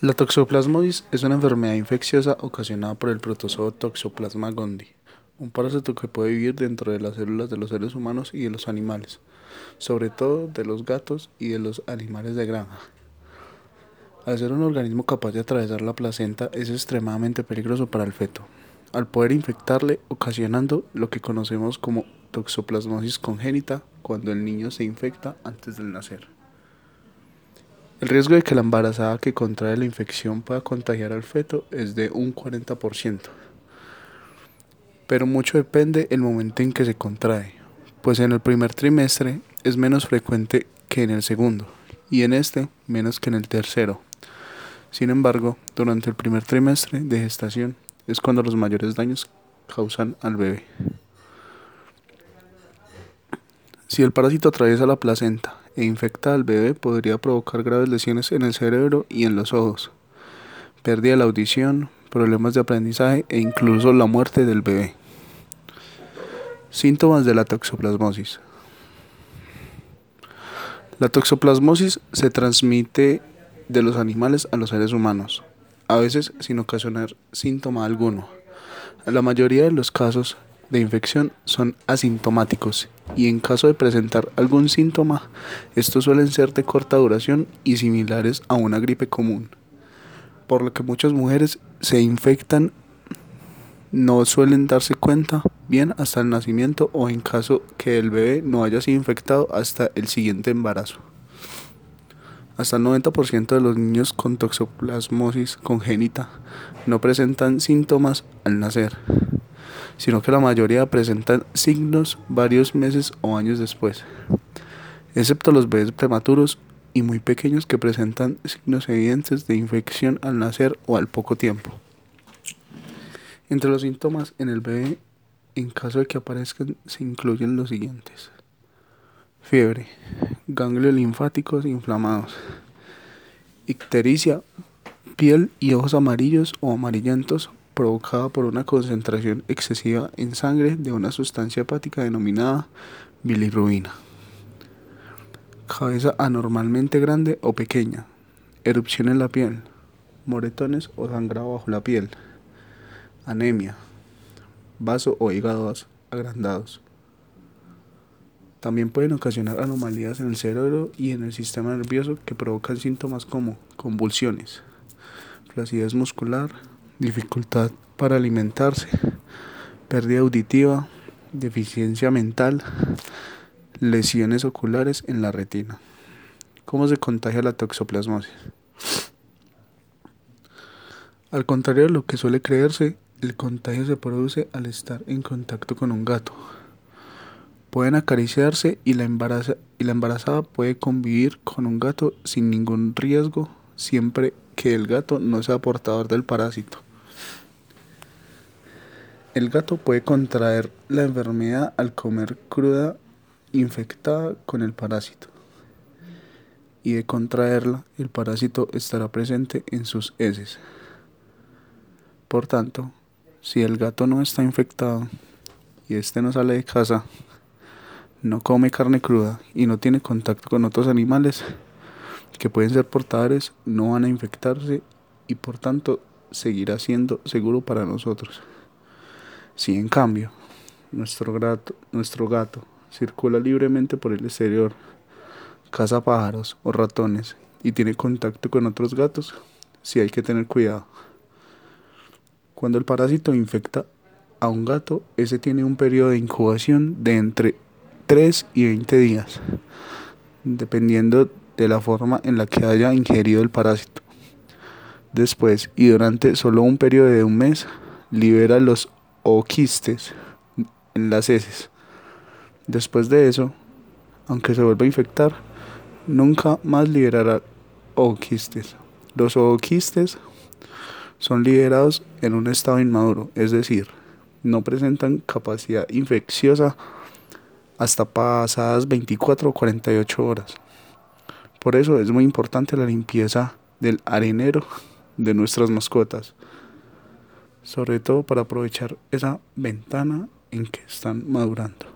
La toxoplasmosis es una enfermedad infecciosa ocasionada por el protozoo Toxoplasma gondii, un parásito que puede vivir dentro de las células de los seres humanos y de los animales, sobre todo de los gatos y de los animales de granja. Al ser un organismo capaz de atravesar la placenta, es extremadamente peligroso para el feto, al poder infectarle, ocasionando lo que conocemos como toxoplasmosis congénita cuando el niño se infecta antes del nacer. El riesgo de que la embarazada que contrae la infección pueda contagiar al feto es de un 40%, pero mucho depende el momento en que se contrae, pues en el primer trimestre es menos frecuente que en el segundo, y en este menos que en el tercero. Sin embargo, durante el primer trimestre de gestación es cuando los mayores daños causan al bebé. Si el parásito atraviesa la placenta e infecta al bebé, podría provocar graves lesiones en el cerebro y en los ojos, pérdida de la audición, problemas de aprendizaje e incluso la muerte del bebé. Síntomas de la toxoplasmosis. La toxoplasmosis se transmite de los animales a los seres humanos, a veces sin ocasionar síntoma alguno. La mayoría de los casos de infección son asintomáticos y en caso de presentar algún síntoma, estos suelen ser de corta duración y similares a una gripe común, por lo que muchas mujeres se infectan no suelen darse cuenta bien hasta el nacimiento o en caso que el bebé no haya sido infectado hasta el siguiente embarazo. Hasta el 90% de los niños con toxoplasmosis congénita no presentan síntomas al nacer, sino que la mayoría presentan signos varios meses o años después, excepto los bebés prematuros y muy pequeños que presentan signos evidentes de infección al nacer o al poco tiempo. Entre los síntomas en el bebé, en caso de que aparezcan, se incluyen los siguientes: fiebre, ganglios linfáticos inflamados, ictericia, piel y ojos amarillos o amarillentos provocada por una concentración excesiva en sangre de una sustancia hepática denominada bilirrubina, cabeza anormalmente grande o pequeña, erupción en la piel, moretones o sangrado bajo la piel, anemia, vaso o hígado agrandados. También pueden ocasionar anomalías en el cerebro y en el sistema nervioso que provocan síntomas como convulsiones, flacidez muscular, dificultad para alimentarse, pérdida auditiva, deficiencia mental, lesiones oculares en la retina. ¿Cómo se contagia la toxoplasmosis? Al contrario de lo que suele creerse, el contagio se produce al estar en contacto con un gato. Pueden acariciarse y la embarazada puede convivir con un gato sin ningún riesgo, siempre que el gato no sea portador del parásito. El gato puede contraer la enfermedad al comer cruda infectada con el parásito, y de contraerla, el parásito estará presente en sus heces. Por tanto, si el gato no está infectado y este no sale de casa, no come carne cruda y no tiene contacto con otros animales que pueden ser portadores, no van a infectarse y por tanto seguirá siendo seguro para nosotros. Si en cambio nuestro gato circula libremente por el exterior, caza pájaros o ratones y tiene contacto con otros gatos, sí hay que tener cuidado. Cuando el parásito infecta a un gato, ese tiene un periodo de incubación de entre 3 y 20 días, dependiendo de la forma en la que haya ingerido el parásito. Después y durante solo un periodo de un mes, libera los ooquistes en las heces. Después de eso, aunque se vuelva a infectar, nunca más liberará ooquistes. Los ooquistes son liberados en un estado inmaduro, es decir, no presentan capacidad infecciosa hasta pasadas 24 o 48 horas. Por eso es muy importante la limpieza del arenero de nuestras mascotas, sobre todo para aprovechar esa ventana en que están madurando.